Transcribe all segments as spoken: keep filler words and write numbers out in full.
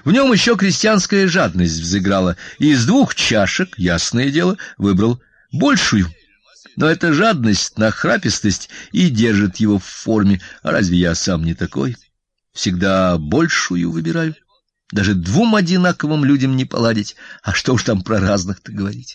В нем еще крестьянская жадность взыграла, и из двух чашек, ясное дело, выбрал большую. Но эта жадность, нахрапистость и держит его в форме. А разве я сам не такой? Всегда большую выбираю. Даже двум одинаковым людям не поладить, а что уж там про разных-то говорить.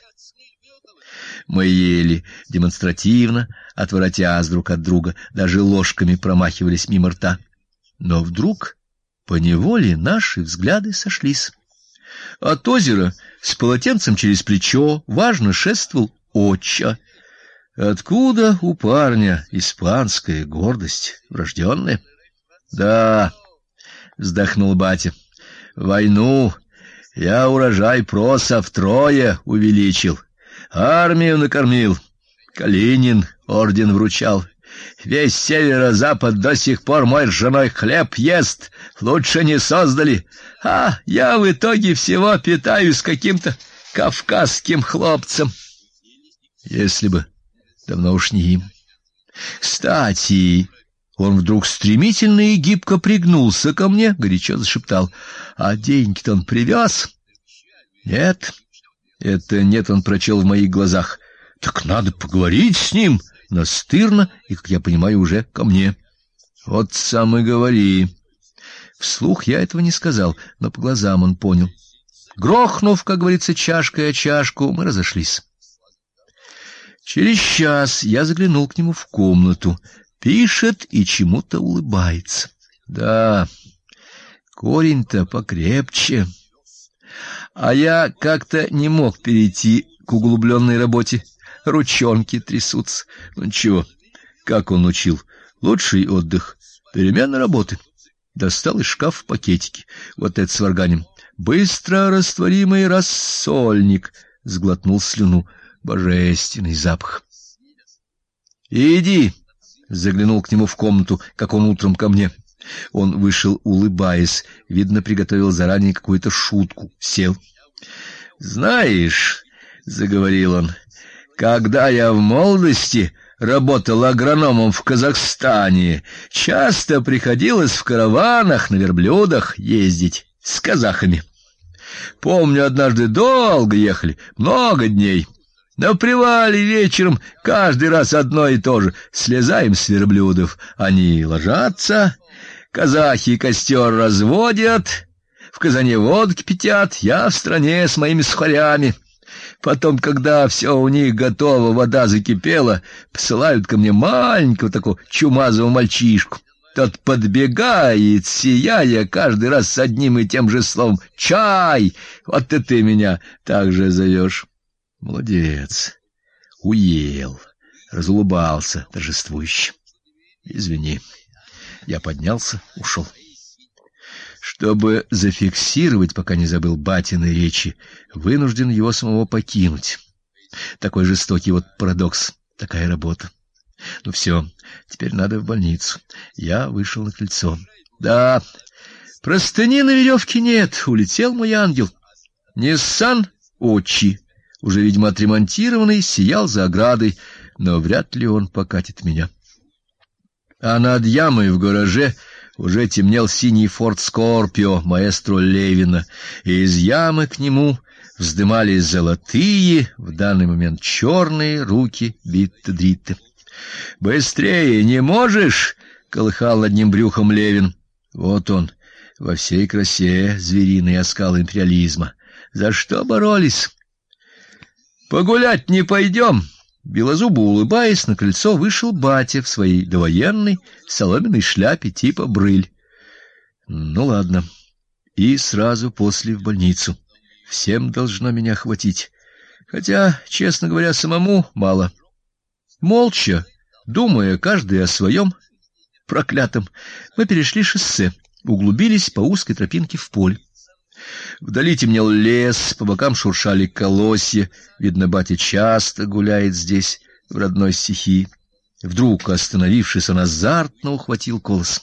Мы ели демонстративно, отворотясь друг от друга, даже ложками промахивались мимо рта. Но вдруг поневоле наши взгляды сошлись. От озера с полотенцем через плечо важно шествовал отча. Откуда у парня испанская гордость врожденная? Да, вздохнул батя. Войну я урожай проса втрое увеличил, армию накормил, Калинин орден вручал. Весь северо-запад до сих пор мой ржаной хлеб ест, лучше не создали. А я в итоге всего питаюсь каким-то кавказским хлопцем. Если бы давно уж не им. Кстати, он вдруг стремительно и гибко пригнулся ко мне, горячо зашептал: "А деньги-то он привез?" Нет. Это нет он прочел в моих глазах. Так надо поговорить с ним, настырно и, как я понимаю, уже ко мне. Вот сам и говори. Вслух я этого не сказал, но по глазам он понял. Грохнув, как говорится, чашкой о чашку, мы разошлись. Через час я заглянул к нему в комнату. Пишет и чему-то улыбается. Да, корень-то покрепче. А я как-то не мог перейти к углубленной работе. Ручонки трясутся. Ну ничего, как он учил. Лучший отдых — перемена работы. Достал из шкафа пакетики. Вот это сварганим. Быстро растворимый рассольник. Сглотнул слюну. Божественный запах. Иди. Заглянул к нему в комнату, как он утром ко мне. Он вышел, улыбаясь, видно, приготовил заранее какую-то шутку. Сел. Знаешь, заговорил он, когда я в молодости работал агрономом в Казахстане, часто приходилось в караванах на верблюдах ездить с казахами. Помню, однажды долго ехали, много дней. На привале вечером каждый раз одно и то же. Слезаем с верблюдов, они ложатся, казахи костер разводят, в казане водки кипятят, я в стране с моими сухарями. Потом, когда все у них готово, вода закипела, посылают ко мне маленького такого чумазого мальчишку. Тот подбегает, сияя, каждый раз с одним и тем же словом: «Чай!» Вот и ты меня так же зовешь. Молодец. Уел. Разулыбался торжествующе. Извини. Я поднялся, ушел. Чтобы зафиксировать, пока не забыл батины речи, вынужден его самого покинуть. Такой жестокий вот парадокс, такая работа. Ну все, теперь надо в больницу. Я вышел на крыльцо. Да, простыни на веревке нет, улетел мой ангел. Ниссан Очи, уже, видимо, отремонтированный, сиял за оградой, но вряд ли он покатит меня. А над ямой в гараже уже темнел синий Форд Скорпио маэстро Левина, и из ямы к нему вздымались золотые, в данный момент черные руки Битта-Дритта. «Быстрее не можешь?» — колыхал над ним брюхом Левин. Вот он, во всей красе, звериный оскал империализма. За что боролись? «Погулять не пойдем?» Белозубо улыбаясь, на крыльцо вышел батя в своей довоенной соломенной шляпе типа брыль. Ну ладно. И сразу после в больницу. Всем должно меня хватить. Хотя, честно говоря, самому мало. Молча, думая каждый о своем проклятом, мы перешли шоссе, углубились по узкой тропинке в поле. Вдали темнел лес, по бокам шуршали колосья. Видно, батя часто гуляет здесь, в родной стихии. Вдруг, остановившись, он азартно ухватил колос.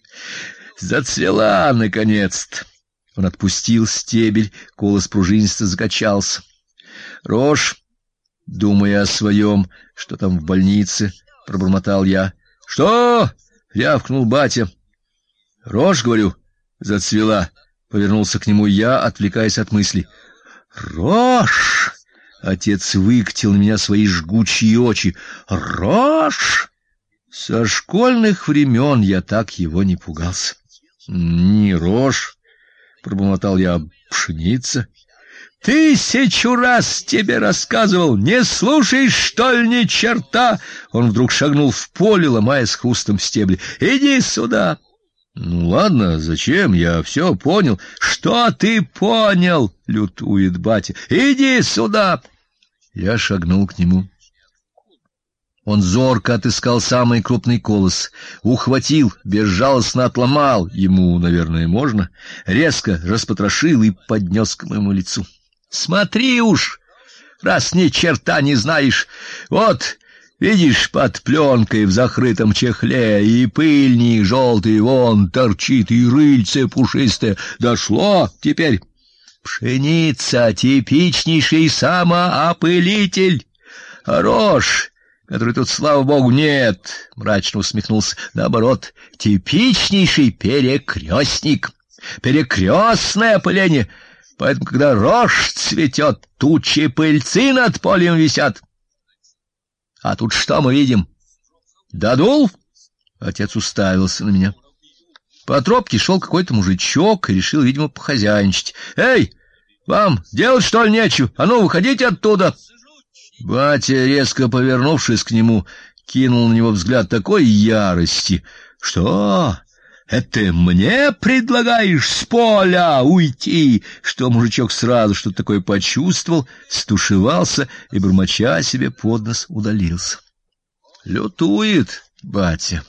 Зацвела наконец-то. Он отпустил стебель, колос пружинисто закачался. Рожь, думая о своем, что там в больнице, пробормотал я. Что? Рявкнул батя. Рожь, говорю, зацвела. Повернулся к нему я, отвлекаясь от мыслей. Рожь! Отец выкатил на меня свои жгучие очи. Рожь! Со школьных времен я так его не пугался. Не рожь, пробормотал я, а пшеница. Тысячу раз тебе рассказывал, не слушаешь, что ли, ни черта? Он вдруг шагнул в поле, ломая с хрустом стебли. Иди сюда. Ну ладно, зачем? Я все понял. Что ты понял? Лютует батя. Иди сюда. Я шагнул к нему. Он зорко отыскал самый крупный колос, ухватил, безжалостно отломал, ему, наверное, можно, резко распотрошил и поднес к моему лицу. Смотри уж, раз ни черта не знаешь. Вот, видишь, под пленкой в закрытом чехле и пыльник желтый вон торчит, и рыльце пушистое. Дошло теперь. Пшеница — типичнейший самоопылитель. А рожь, который тут, слава богу, нет, мрачно усмехнулся, наоборот, типичнейший перекрестник. Перекрестное опыление. Поэтому, когда рожь цветет, тучи пыльцы над полем висят. А тут что мы видим? Додул? Отец уставился на меня. По тропке шел какой-то мужичок и решил, видимо, похозяйничать. Эй, вам делать, что ли, нечего? А ну, выходите оттуда. Батя, резко повернувшись к нему, кинул на него взгляд такой ярости. Что? Это мне предлагаешь с поля уйти? Что мужичок сразу что-то такое почувствовал, стушевался и, бормоча себе под нос, удалился. Лютует батя.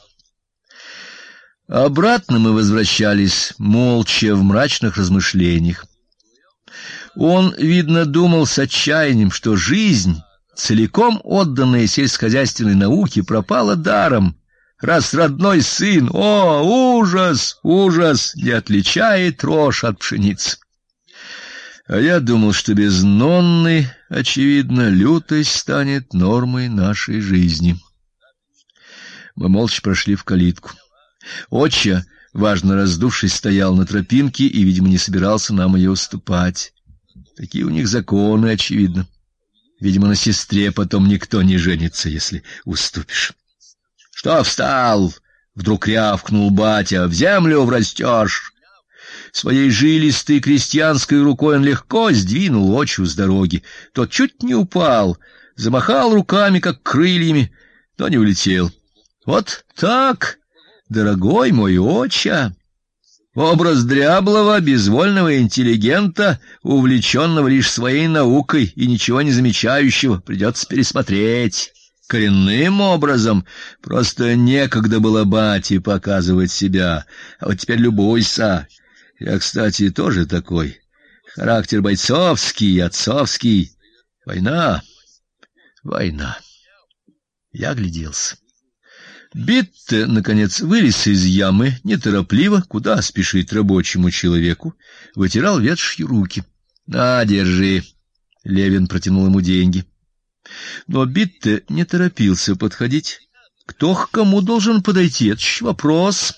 Обратно мы возвращались молча в мрачных размышлениях. Он, видно, думал с отчаянием, что жизнь, целиком отданная сельскохозяйственной науке, пропала даром, раз родной сын, о, ужас, ужас, не отличает рожь от пшеницы. А я думал, что без Нонны, очевидно, лютость станет нормой нашей жизни. Мы молча прошли в калитку. Отча, важно раздувшись, стоял на тропинке и, видимо, не собирался нам ее уступать. Такие у них законы, очевидно. Видимо, на сестре потом никто не женится, если уступишь. — Что встал? — вдруг рявкнул батя. — В землю врастешь. Своей жилистой крестьянской рукой он легко сдвинул Отчу с дороги. Тот чуть не упал, замахал руками, как крыльями, но не улетел. — Вот так, дорогой мой Отча! Образ дряблого, безвольного интеллигента, увлеченного лишь своей наукой и ничего не замечающего, придется пересмотреть коренным образом. Просто некогда было бате показывать себя, а вот теперь любуйся. Я, кстати, тоже такой. Характер бойцовский, отцовский. Война, война. Я огляделся. Битте, наконец, вылез из ямы, неторопливо, куда спешить рабочему человеку, вытирал ветшие руки. — На, держи. Левин протянул ему деньги. Но Битте не торопился подходить. Кто к кому должен подойти, это ж вопрос.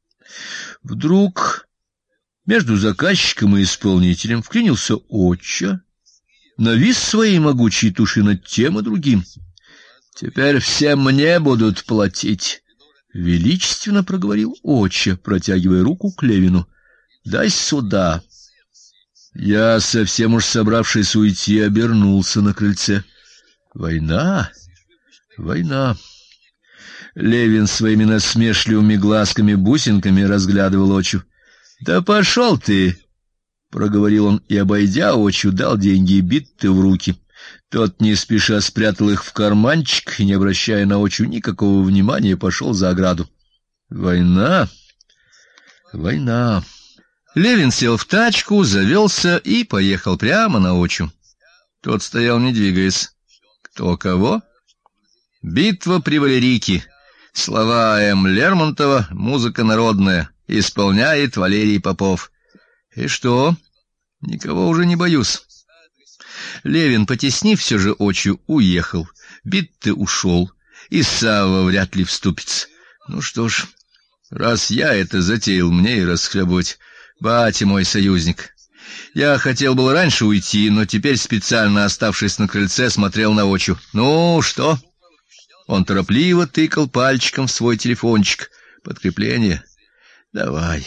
Вдруг между заказчиком и исполнителем вклинился Отча, навис своей могучей тушей над тем и другим. — Теперь все мне будут платить, — величественно проговорил Отча, протягивая руку к Левину. — Дай сюда. Я, совсем уж собравшись уйти, обернулся на крыльце. Война, война. Левин своими насмешливыми глазками-бусинками разглядывал Отчу. — Да пошел ты, — проговорил он и, обойдя Отчу, дал деньги Битте в руки. Тот не спеша спрятал их в карманчик и, не обращая на Отчу никакого внимания, пошел за ограду. Война, война. Левин сел в тачку, завелся и поехал прямо на Отчу. Тот стоял, не двигаясь. Кто кого? Битва при Валерике. Слова М. Лермонтова, музыка народная. Исполняет Валерий Попов. И что? Никого уже не боюсь. Левин, потеснив все же Отчу, уехал. Битте ушел, и Савва вряд ли вступится. Ну что ж, раз я это затеял, мне и расхлебывать. Батя мой союзник. Я хотел было раньше уйти, но теперь, специально оставшись на крыльце, смотрел на очу. Ну, что? Он торопливо тыкал пальчиком в свой телефончик. Подкрепление? Давай.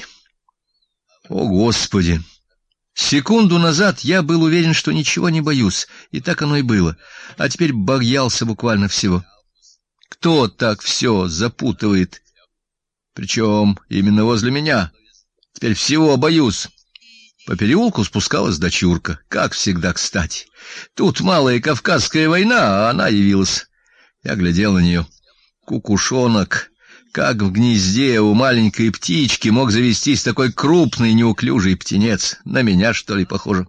О, Господи! Секунду назад я был уверен, что ничего не боюсь, и так оно и было. А теперь боялся буквально всего. Кто так все запутывает? Причем именно возле меня. Теперь всего боюсь. По переулку спускалась дочурка, как всегда кстати. Тут малая Кавказская война, а она явилась. Я глядел на нее. Кукушонок, как в гнезде у маленькой птички мог завестись такой крупный неуклюжий птенец? На меня, что ли, похоже?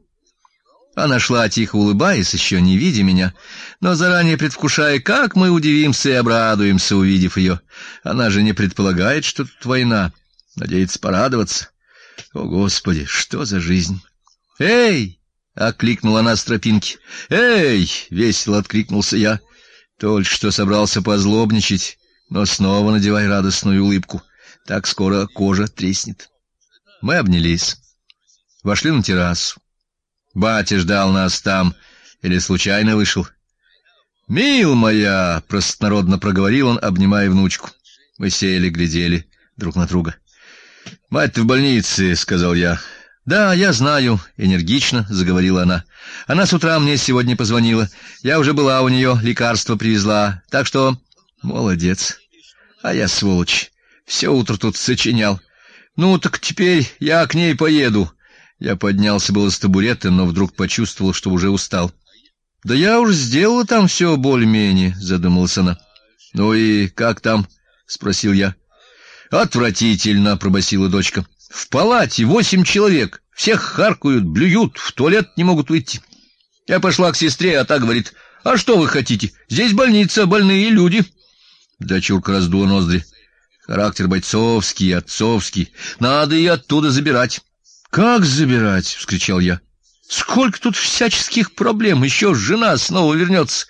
Она шла, тихо улыбаясь, еще не видя меня, но заранее предвкушая, как мы удивимся и обрадуемся, увидев ее. Она же не предполагает, что тут война, надеется порадоваться. О, Господи, что за жизнь! «Эй!» — окликнула она с тропинки. «Эй!» — весело откликнулся я. Только что собрался позлобничать, но снова надевай радостную улыбку. Так скоро кожа треснет. Мы обнялись. Вошли на террасу. Батя ждал нас там или случайно вышел. «Мил моя!» — простонародно проговорил он, обнимая внучку. Мы сели, глядели друг на друга. «Мать-то в больнице», — сказал я. «Да, я знаю», — энергично заговорила она. «Она с утра мне сегодня позвонила. Я уже была у нее, лекарство привезла. Так что...» «Молодец. А я сволочь. Все утро тут сочинял. Ну, так теперь я к ней поеду». Я поднялся было с табурета, но вдруг почувствовал, что уже устал. «Да я уж сделала там все более-менее», — задумалась она. «Ну и как там?» — спросил я. «Отвратительно», — пробасила дочка. «В палате восемь человек, всех харкают, блюют, в туалет не могут выйти. Я пошла к сестре, а та говорит: а что вы хотите? Здесь больница, больные люди». Дочурка раздула ноздри. Характер бойцовский, отцовский. Надо и оттуда забирать. «Как забирать?» — вскричал я. «Сколько тут всяческих проблем, еще жена снова вернется».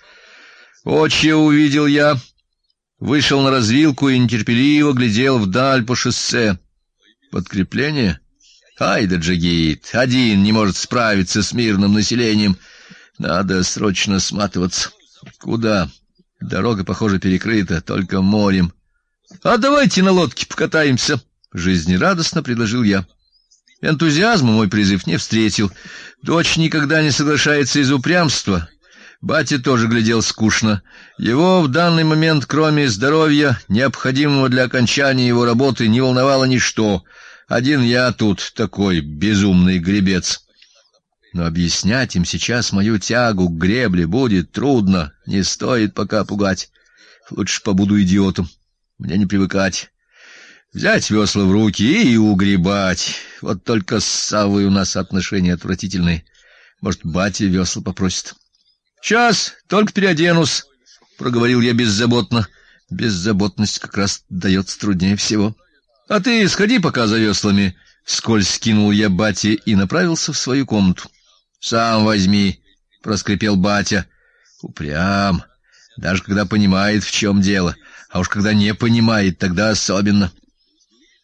Очи увидел я. Вышел на развилку и нетерпеливо глядел вдаль по шоссе. Подкрепление? Ай да джигит, один не может справиться с мирным населением. Надо срочно сматываться. Куда? Дорога, похоже, перекрыта, только морем. А давайте на лодке покатаемся, жизнерадостно предложил я. Энтузиазма мой призыв не встретил. Дочь никогда не соглашается из упрямства. Батя тоже глядел скучно. Его в данный момент, кроме здоровья, необходимого для окончания его работы, не волновало ничто. Один я тут такой безумный гребец. Но объяснять им сейчас мою тягу к гребле будет трудно, не стоит пока пугать. Лучше побуду идиотом, мне не привыкать. Взять весла в руки и угребать. Вот только с Саввой у нас отношения отвратительные. Может, батя весла попросит. «Сейчас, только переоденусь», — проговорил я беззаботно. Беззаботность как раз дается труднее всего. «А ты сходи пока за веслами», — вскользь скинул я бате и направился в свою комнату. «Сам возьми», — проскрипел батя. Упрям, даже когда понимает, в чем дело, а уж когда не понимает, тогда особенно.